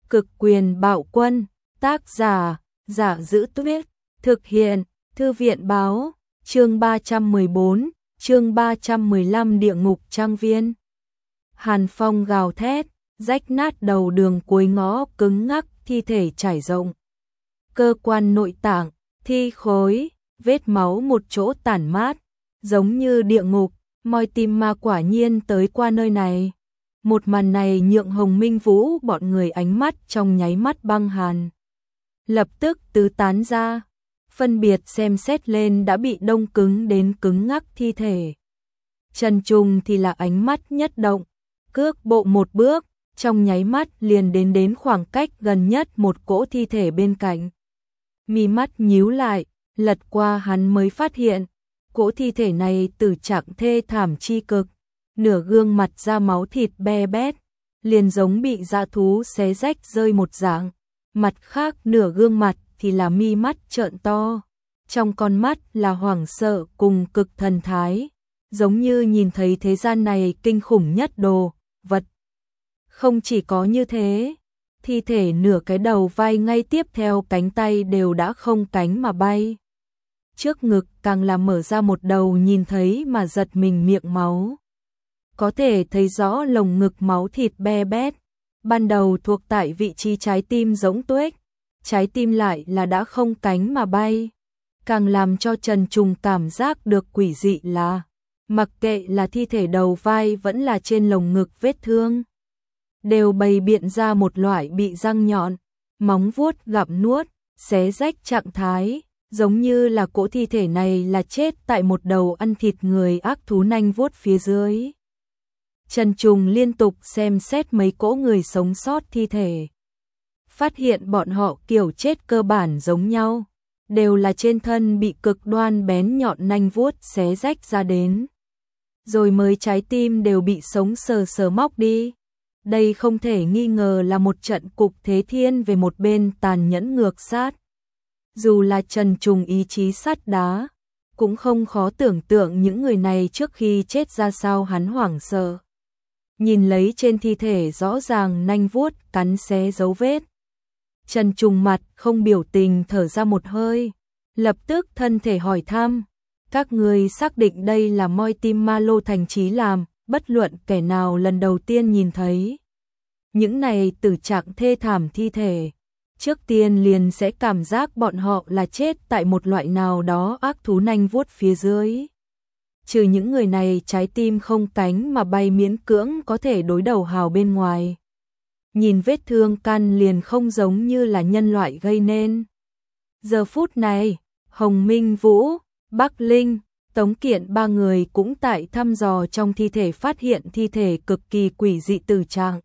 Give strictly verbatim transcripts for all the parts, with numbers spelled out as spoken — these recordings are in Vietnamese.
Cực quyền bạo quân, tác giả, Giả Dữ Tuyết, thực hiện, Thư viện báo, chương ba trăm mười bốn, chương ba trăm mười lăm Địa ngục trang viên. Hàn phong gào thét, rách nát đầu đường cuối ngõ cứng ngắc, thi thể trải rộng. Cơ quan nội tạng, thi khối, vết máu một chỗ tản mát, giống như địa ngục, moi tim ma quả nhiên tới qua nơi này. Một màn này nhượng Hồng Minh Vũ bọn người ánh mắt trong nháy mắt băng hàn. Lập tức tứ tán ra, phân biệt xem xét lên đã bị đông cứng đến cứng ngắc thi thể. Trần Trùng thì là ánh mắt nhất động, cước bộ một bước, trong nháy mắt liền đến đến khoảng cách gần nhất một cỗ thi thể bên cạnh. Mi mắt nhíu lại, lật qua hắn mới phát hiện, cỗ thi thể này tử trạng thê thảm chi cực, nửa gương mặt da máu thịt be bét, liền giống bị dã thú xé rách rơi một dạng, mặt khác nửa gương mặt thì là mi mắt trợn to, trong con mắt là hoảng sợ cùng cực thần thái, giống như nhìn thấy thế gian này kinh khủng nhất đồ vật. Không chỉ có như thế, thi thể nửa cái đầu vai ngay tiếp theo cánh tay đều đã không cánh mà bay. Trước ngực càng là mở ra một đầu nhìn thấy mà giật mình miệng máu. Có thể thấy rõ lồng ngực máu thịt be bét, ban đầu thuộc tại vị trí trái tim giống tuếch, trái tim lại là đã không cánh mà bay. Càng làm cho Trần Trùng cảm giác được quỷ dị là, mặc kệ là thi thể đầu vai vẫn là trên lồng ngực vết thương, đều bày biện ra một loại bị răng nhọn, móng vuốt gặm nuốt, xé rách trạng thái, giống như là cỗ thi thể này là chết tại một đầu ăn thịt người ác thú nanh vuốt phía dưới. Trần Trùng liên tục xem xét mấy cỗ người sống sót thi thể, phát hiện bọn họ kiểu chết cơ bản giống nhau, đều là trên thân bị cực đoan bén nhọn nanh vuốt xé rách ra đến, rồi mới trái tim đều bị sống sờ sờ móc đi. Đây không thể nghi ngờ là một trận cục thế thiên về một bên tàn nhẫn ngược sát. Dù là Trần Trùng ý chí sắt đá, cũng không khó tưởng tượng những người này trước khi chết ra sao hắn hoảng sợ. Nhìn lấy trên thi thể rõ ràng nanh vuốt cắn xé dấu vết, Trần Trùng mặt không biểu tình thở ra một hơi, lập tức thân thể hỏi thăm, các người xác định đây là moi tim ma Lô Thành Chí làm, bất luận kẻ nào lần đầu tiên nhìn thấy những này tử trạng thê thảm thi thể, trước tiên liền sẽ cảm giác bọn họ là chết tại một loại nào đó ác thú nanh vuốt phía dưới. Trừ những người này trái tim không cánh mà bay miễn cưỡng có thể đối đầu hào bên ngoài. Nhìn vết thương căn liền không giống như là nhân loại gây nên. Giờ phút này, Hồng Minh Vũ, Bắc Linh, Tống Kiện ba người cũng tại thăm dò trong thi thể phát hiện thi thể cực kỳ quỷ dị tử trạng.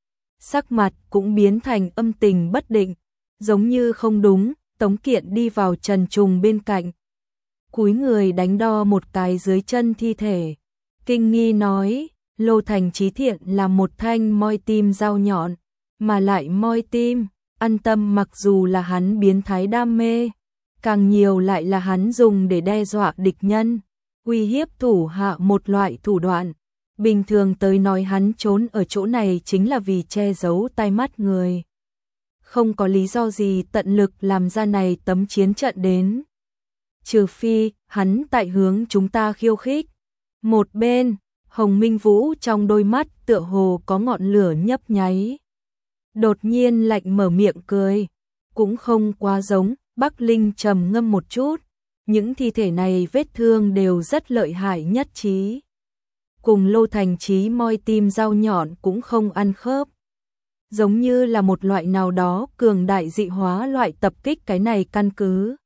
Sắc mặt cũng biến thành âm tình bất định, giống như không đúng. Tống Kiện đi vào Trần Trùng bên cạnh, cúi người đánh đo một cái dưới chân thi thể, kinh nghi nói, Lô Thành Chí thiện là một thanh moi tim dao nhọn, mà lại moi tim, an tâm mặc dù là hắn biến thái đam mê, càng nhiều lại là hắn dùng để đe dọa địch nhân, uy hiếp thủ hạ một loại thủ đoạn. Bình thường tới nói hắn trốn ở chỗ này chính là vì che giấu tai mắt người. Không có lý do gì tận lực làm ra này tấm chiến trận đến. Trừ phi, hắn tại hướng chúng ta khiêu khích. Một bên, Hồng Minh Vũ trong đôi mắt tựa hồ có ngọn lửa nhấp nháy. Đột nhiên lạnh mở miệng cười, cũng không quá giống. Bắc Linh trầm ngâm một chút, những thi thể này vết thương đều rất lợi hại nhất trí. Cùng Lô Thành Chí moi tim dao nhọn cũng không ăn khớp. Giống như là một loại nào đó cường đại dị hóa loại tập kích cái này căn cứ.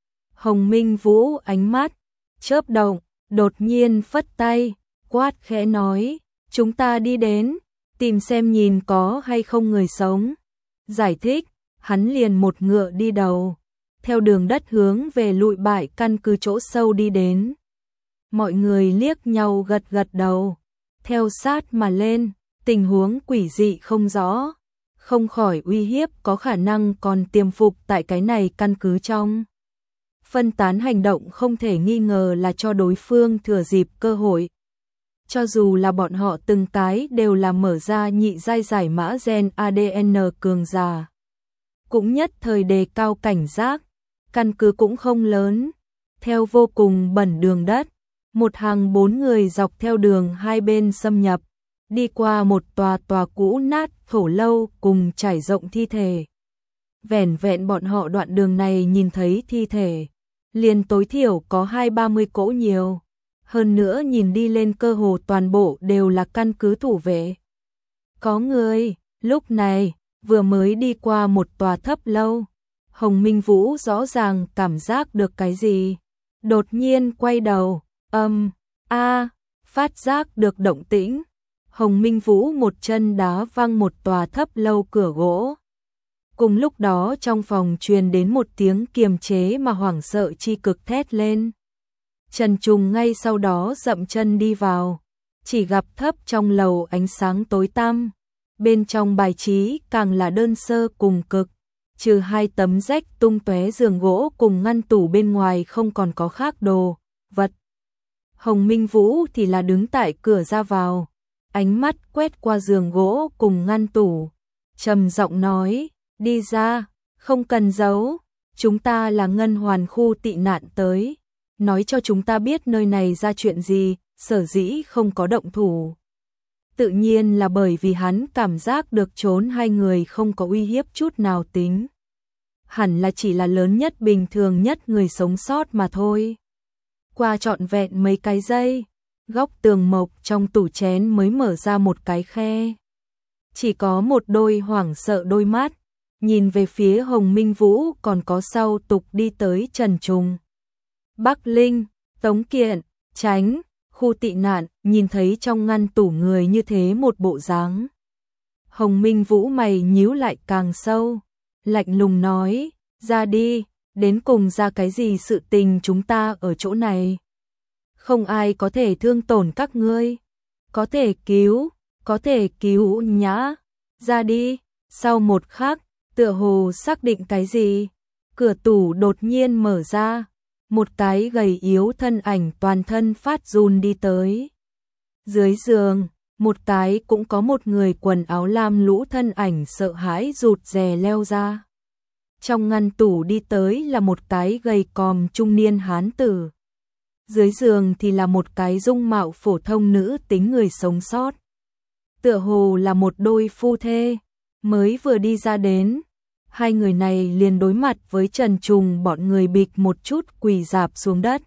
Hồng Minh Vũ ánh mắt chớp động, đột nhiên phất tay, quát khẽ nói, chúng ta đi đến, tìm xem nhìn có hay không người sống. Giải thích, hắn liền một ngựa đi đầu, theo đường đất hướng về lụi bại căn cứ chỗ sâu đi đến. Mọi người liếc nhau gật gật đầu, theo sát mà lên, tình huống quỷ dị không rõ, không khỏi uy hiếp có khả năng còn tiềm phục tại cái này căn cứ trong. Phân tán hành động không thể nghi ngờ là cho đối phương thừa dịp cơ hội. Cho dù là bọn họ từng cái đều là mở ra nhị giai giải mã gen a đê en cường giả, cũng nhất thời đề cao cảnh giác, căn cứ cũng không lớn. Theo vô cùng bẩn đường đất, một hàng bốn người dọc theo đường hai bên xâm nhập, đi qua một tòa tòa cũ nát thổ lâu cùng trải rộng thi thể. Vẻn vẹn bọn họ đoạn đường này nhìn thấy thi thể, liền tối thiểu có hai ba mươi cỗ nhiều. Hơn nữa nhìn đi lên cơ hồ toàn bộ đều là căn cứ thủ vệ. Có người, lúc này, vừa mới đi qua một tòa thấp lâu. Hồng Minh Vũ rõ ràng cảm giác được cái gì. Đột nhiên quay đầu, âm, a, phát giác được động tĩnh. Hồng Minh Vũ một chân đá văng một tòa thấp lâu cửa gỗ. Cùng lúc đó trong phòng truyền đến một tiếng kiềm chế mà hoảng sợ chi cực thét lên. Trần Trùng ngay sau đó dậm chân đi vào, chỉ gặp thấp trong lầu ánh sáng tối tăm, bên trong bài trí càng là đơn sơ cùng cực, trừ hai tấm rách tung tóe giường gỗ cùng ngăn tủ bên ngoài không còn có khác đồ, vật. Hồng Minh Vũ thì là đứng tại cửa ra vào, ánh mắt quét qua giường gỗ cùng ngăn tủ, trầm giọng nói, đi ra, không cần giấu, chúng ta là Ngân Hoàn khu tị nạn tới. Nói cho chúng ta biết nơi này ra chuyện gì, sở dĩ không có động thủ. Tự nhiên là bởi vì hắn cảm giác được trốn hai người không có uy hiếp chút nào tính. Hẳn là chỉ là lớn nhất bình thường nhất người sống sót mà thôi. Qua trọn vẹn mấy cái giây, góc tường mộc trong tủ chén mới mở ra một cái khe. Chỉ có một đôi hoảng sợ đôi mắt, nhìn về phía Hồng Minh Vũ còn có sau tục đi tới Trần Trùng. Bắc Linh, Tống Kiện, Tránh, khu tị nạn, nhìn thấy trong ngăn tủ người như thế một bộ dáng. Hồng Minh Vũ mày nhíu lại càng sâu, lạnh lùng nói, ra đi, đến cùng ra cái gì sự tình chúng ta ở chỗ này. Không ai có thể thương tổn các ngươi, có thể cứu, có thể cứu nhã, ra đi. Sau một khắc, tựa hồ xác định cái gì, cửa tủ đột nhiên mở ra. Một cái gầy yếu thân ảnh toàn thân phát run đi tới. Dưới giường, một cái cũng có một người quần áo lam lũ thân ảnh sợ hãi rụt rè leo ra. Trong ngăn tủ đi tới là một cái gầy còm trung niên hán tử. Dưới giường thì là một cái dung mạo phổ thông nữ tính người sống sót. Tựa hồ là một đôi phu thê, mới vừa đi ra đến. Hai người này liền đối mặt với Trần Trùng, bọn người bịch một chút quỳ rạp xuống đất.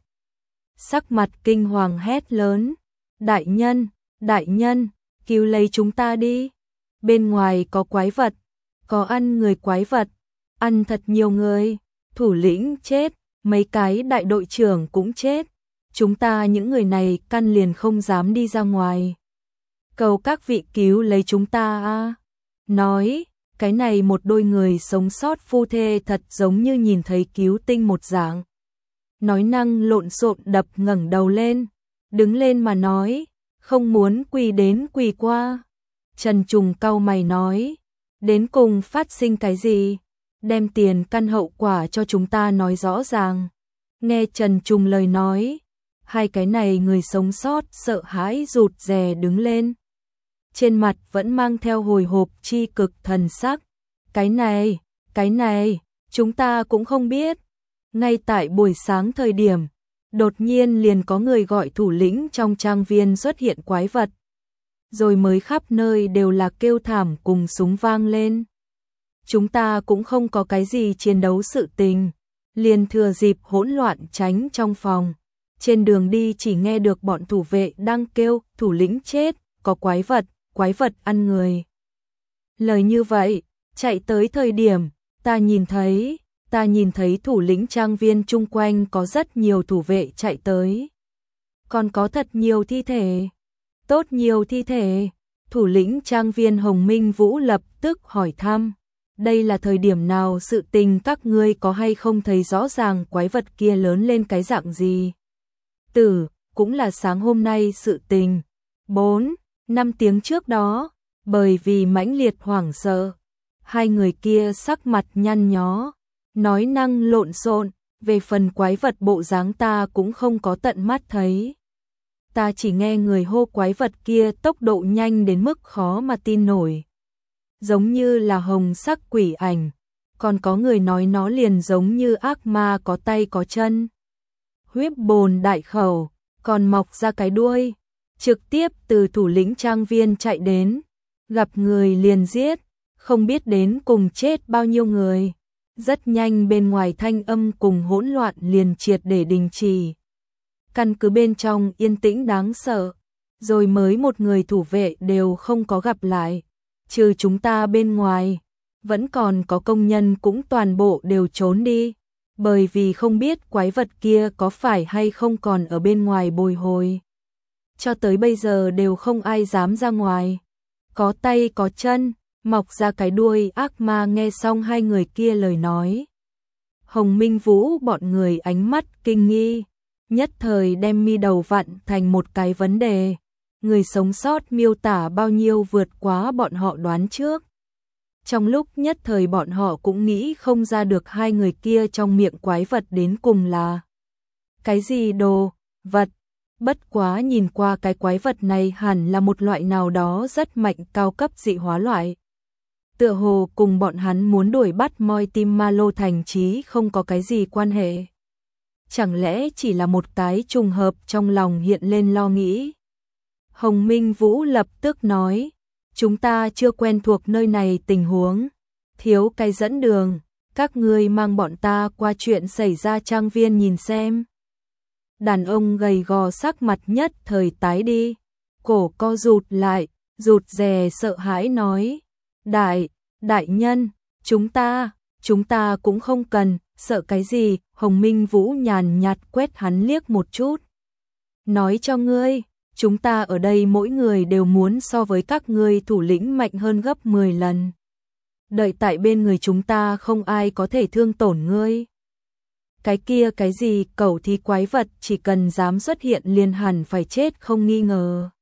Sắc mặt kinh hoàng hét lớn, đại nhân, đại nhân, cứu lấy chúng ta đi. Bên ngoài có quái vật, có ăn người quái vật, ăn thật nhiều người, thủ lĩnh chết, mấy cái đại đội trưởng cũng chết. Chúng ta những người này căn liền không dám đi ra ngoài. Cầu các vị cứu lấy chúng ta a. Nói, cái này một đôi người sống sót phu thê thật giống như nhìn thấy cứu tinh một dạng. Nói năng lộn xộn đập ngẩng đầu lên, đứng lên mà nói, không muốn quỳ đến quỳ qua. Trần Trùng cau mày nói, đến cùng phát sinh cái gì? Đem tiền căn hậu quả cho chúng ta nói rõ ràng. Nghe Trần Trùng lời nói, hai cái này người sống sót sợ hãi rụt rè đứng lên. Trên mặt vẫn mang theo hồi hộp chi cực thần sắc. Cái này, cái này, chúng ta cũng không biết. Ngay tại buổi sáng thời điểm, đột nhiên liền có người gọi thủ lĩnh trong trang viên xuất hiện quái vật. Rồi mới khắp nơi đều là kêu thảm cùng súng vang lên. Chúng ta cũng không có cái gì chiến đấu sự tình. Liền thừa dịp hỗn loạn tránh trong phòng. Trên đường đi chỉ nghe được bọn thủ vệ đang kêu thủ lĩnh chết, có quái vật, quái vật ăn người. Lời như vậy, chạy tới thời điểm, ta nhìn thấy, ta nhìn thấy thủ lĩnh trang viên chung quanh có rất nhiều thủ vệ chạy tới. Còn có thật nhiều thi thể, tốt nhiều thi thể. Thủ lĩnh trang viên Hồng Minh Vũ lập tức hỏi thăm, đây là thời điểm nào sự tình các ngươi có hay không thấy rõ ràng quái vật kia lớn lên cái dạng gì? Tử, cũng là sáng hôm nay sự tình. Bốn, năm tiếng trước đó, bởi vì mãnh liệt hoảng sợ, hai người kia sắc mặt nhăn nhó, nói năng lộn xộn, về phần quái vật bộ dáng ta cũng không có tận mắt thấy. ta chỉ nghe người hô quái vật kia tốc độ nhanh đến mức khó mà tin nổi. Giống như là hồng sắc quỷ ảnh, còn có người nói nó liền giống như ác ma có tay có chân. Huyết bồn đại khẩu, còn mọc ra cái đuôi, trực tiếp từ thủ lĩnh trang viên chạy đến, gặp người liền giết, không biết đến cùng chết bao nhiêu người. Rất nhanh bên ngoài thanh âm cùng hỗn loạn liền triệt để đình chỉ. Căn cứ bên trong yên tĩnh đáng sợ, rồi mới một người thủ vệ đều không có gặp lại, trừ chúng ta bên ngoài, vẫn còn có công nhân cũng toàn bộ đều trốn đi, bởi vì không biết quái vật kia có phải hay không còn ở bên ngoài bồi hồi. Cho tới bây giờ đều không ai dám ra ngoài. Có tay có chân, mọc ra cái đuôi ác ma. Nghe xong hai người kia lời nói, Hồng Minh Vũ bọn người ánh mắt kinh nghi, nhất thời đem mi đầu vặn thành một cái vấn đề. Người sống sót miêu tả bao nhiêu vượt quá bọn họ đoán trước. Trong lúc nhất thời bọn họ cũng nghĩ không ra được hai người kia trong miệng quái vật đến cùng là cái gì đồ vật. Bất quá nhìn qua cái quái vật này hẳn là một loại nào đó rất mạnh cao cấp dị hóa loại. Tựa hồ cùng bọn hắn muốn đuổi bắt moi tim ma lô thành chí không có cái gì quan hệ. Chẳng lẽ chỉ là một cái trùng hợp? Trong lòng hiện lên lo nghĩ. Hồng Minh Vũ lập tức nói, chúng ta chưa quen thuộc nơi này tình huống, thiếu cái dẫn đường, các ngươi mang bọn ta qua chuyện xảy ra trang viên nhìn xem. Đàn ông gầy gò sắc mặt nhất thời tái đi, cổ co rụt lại, rụt rè sợ hãi nói, đại, đại nhân, chúng ta, chúng ta cũng không cần, sợ cái gì? Hồng Minh Vũ nhàn nhạt quét hắn liếc một chút. Nói cho ngươi, chúng ta ở đây mỗi người đều muốn so với các ngươi thủ lĩnh mạnh hơn gấp mười lần. Đợi tại bên người chúng ta không ai có thể thương tổn ngươi. Cái kia cái gì cẩu thì quái vật chỉ cần dám xuất hiện liền hẳn phải chết không nghi ngờ.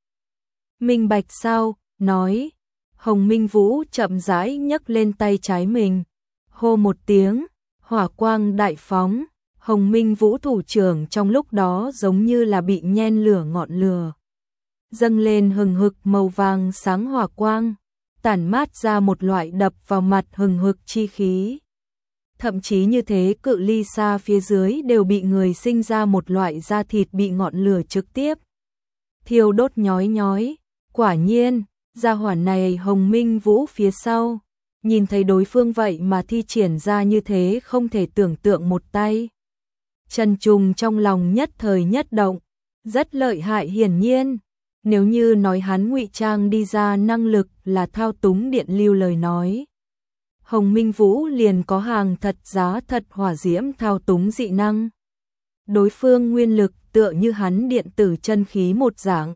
Minh bạch sao? Nói. Hồng Minh Vũ chậm rãi nhấc lên tay trái mình. Hô một tiếng, hỏa quang đại phóng. Hồng Minh Vũ thủ trưởng trong lúc đó giống như là bị nhen lửa ngọn lửa. Dâng lên hừng hực màu vàng sáng hỏa quang, tản mát ra một loại đập vào mặt hừng hực chi khí. Thậm chí như thế cự ly xa phía dưới đều bị người sinh ra một loại da thịt bị ngọn lửa trực tiếp thiêu đốt nhói nhói. Quả nhiên, gia hỏa này Hồng Minh Vũ phía sau, nhìn thấy đối phương vậy mà thi triển ra như thế không thể tưởng tượng một tay. Trần Trùng trong lòng nhất thời nhất động, rất lợi hại hiển nhiên. Nếu như nói hắn ngụy trang đi ra năng lực là thao túng điện lưu lời nói, Hồng Minh Vũ liền có hàng thật giá thật hỏa diễm thao túng dị năng. Đối phương nguyên lực tựa như hắn điện tử chân khí một dạng,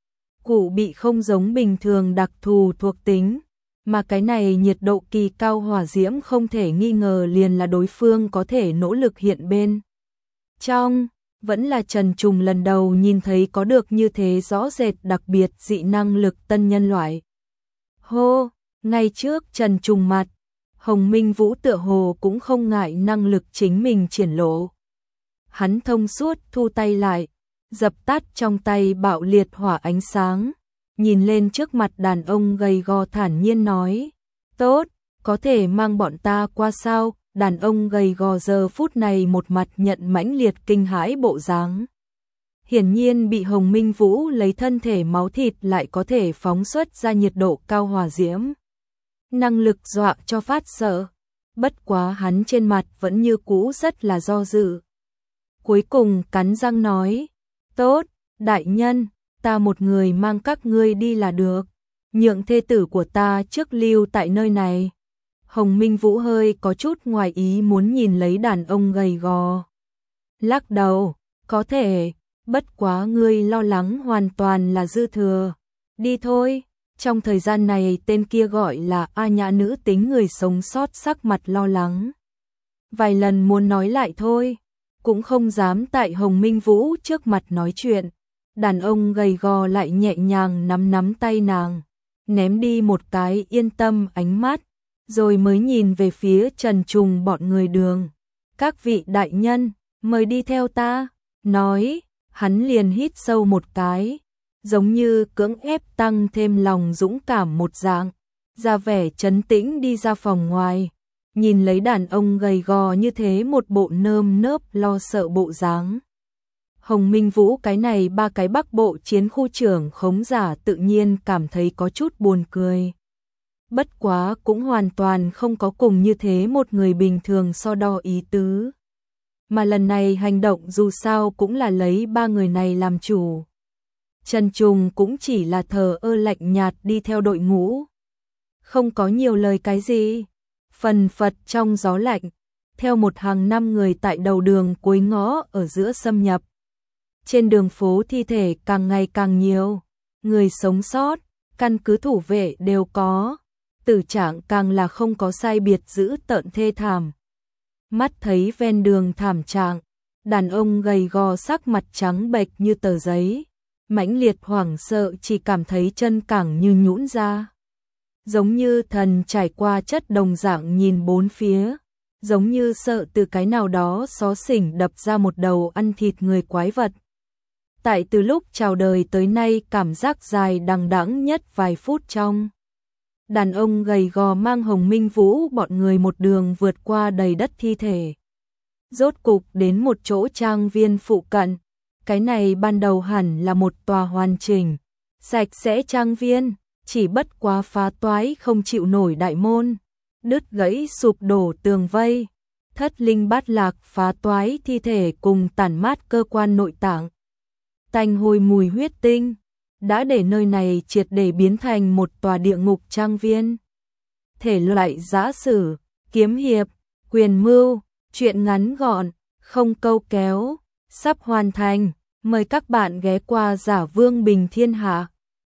cụ bị không giống bình thường đặc thù thuộc tính, mà cái này nhiệt độ kỳ cao hỏa diễm không thể nghi ngờ liền là đối phương có thể nỗ lực hiện bên trong. Vẫn là Trần Trùng lần đầu nhìn thấy có được như thế rõ rệt đặc biệt dị năng lực tân nhân loại. Hô, ngay trước Trần Trùng mặt, Hồng Minh Vũ tựa hồ cũng không ngại năng lực chính mình triển lộ. Hắn thông suốt thu tay lại, dập tắt trong tay bạo liệt hỏa ánh sáng, nhìn lên trước mặt đàn ông gầy gò thản nhiên nói, tốt, có thể mang bọn ta qua sao? Đàn ông gầy gò giờ phút này một mặt nhận mãnh liệt kinh hãi bộ dáng. Hiển nhiên bị Hồng Minh Vũ lấy thân thể máu thịt lại có thể phóng xuất ra nhiệt độ cao hỏa diễm. Năng lực dọa cho phát sợ. Bất quá hắn trên mặt vẫn như cũ rất là do dự. Cuối cùng cắn răng nói, tốt, đại nhân, ta một người mang các ngươi đi là được. Nhượng thê tử của ta trước lưu tại nơi này. Hồng Minh Vũ hơi có chút ngoài ý muốn nhìn lấy đàn ông gầy gò. Lắc đầu, có thể, bất quá ngươi lo lắng hoàn toàn là dư thừa. Đi thôi. Trong thời gian này tên kia gọi là A Nhã nữ tính người sống sót sắc mặt lo lắng. Vài lần muốn nói lại thôi, cũng không dám tại Hồng Minh Vũ trước mặt nói chuyện. Đàn ông gầy gò lại nhẹ nhàng nắm nắm tay nàng, ném đi một cái yên tâm ánh mắt, rồi mới nhìn về phía Trần Trùng bọn người đường. Các vị đại nhân, mời đi theo ta. Nói, hắn liền hít sâu một cái, giống như cưỡng ép tăng thêm lòng dũng cảm một dạng, ra vẻ trấn tĩnh đi ra phòng ngoài, nhìn lấy đàn ông gầy gò như thế một bộ nơm nớp lo sợ bộ dáng. Hồng Minh Vũ cái này ba cái Bắc Bộ chiến khu trưởng khống giả tự nhiên cảm thấy có chút buồn cười. Bất quá cũng hoàn toàn không có cùng như thế một người bình thường so đo ý tứ. Mà lần này hành động dù sao cũng là lấy ba người này làm chủ. Trần Trùng cũng chỉ là thờ ơ lạnh nhạt đi theo đội ngũ. Không có nhiều lời cái gì. Phần phật trong gió lạnh, theo một hàng năm người tại đầu đường cuối ngõ ở giữa xâm nhập. Trên đường phố thi thể càng ngày càng nhiều, người sống sót, căn cứ thủ vệ đều có, tử trạng càng là không có sai biệt dữ tợn thê thảm. Mắt thấy ven đường thảm trạng, đàn ông gầy gò sắc mặt trắng bệch như tờ giấy, mãnh liệt hoảng sợ chỉ cảm thấy chân cẳng như nhũn ra. Giống như thần trải qua chất đồng dạng nhìn bốn phía, giống như sợ từ cái nào đó xó xỉnh đập ra một đầu ăn thịt người quái vật. Tại từ lúc chào đời tới nay cảm giác dài đằng đẵng nhất vài phút trong. Đàn ông gầy gò mang Hồng Minh Vũ bọn người một đường vượt qua đầy đất thi thể. Rốt cục đến một chỗ trang viên phụ cận, cái này ban đầu hẳn là một tòa hoàn chỉnh, sạch sẽ trang viên, chỉ bất quá phá toái không chịu nổi đại môn, đứt gãy sụp đổ tường vây, thất linh bát lạc phá toái thi thể cùng tản mát cơ quan nội tạng. Tanh hôi mùi huyết tinh, đã để nơi này triệt để biến thành một tòa địa ngục trang viên. Thể loại giã sử, kiếm hiệp, quyền mưu, truyện ngắn gọn, không câu kéo, sắp hoàn thành, mời các bạn ghé qua Giả Vương Bình Thiên Hạ.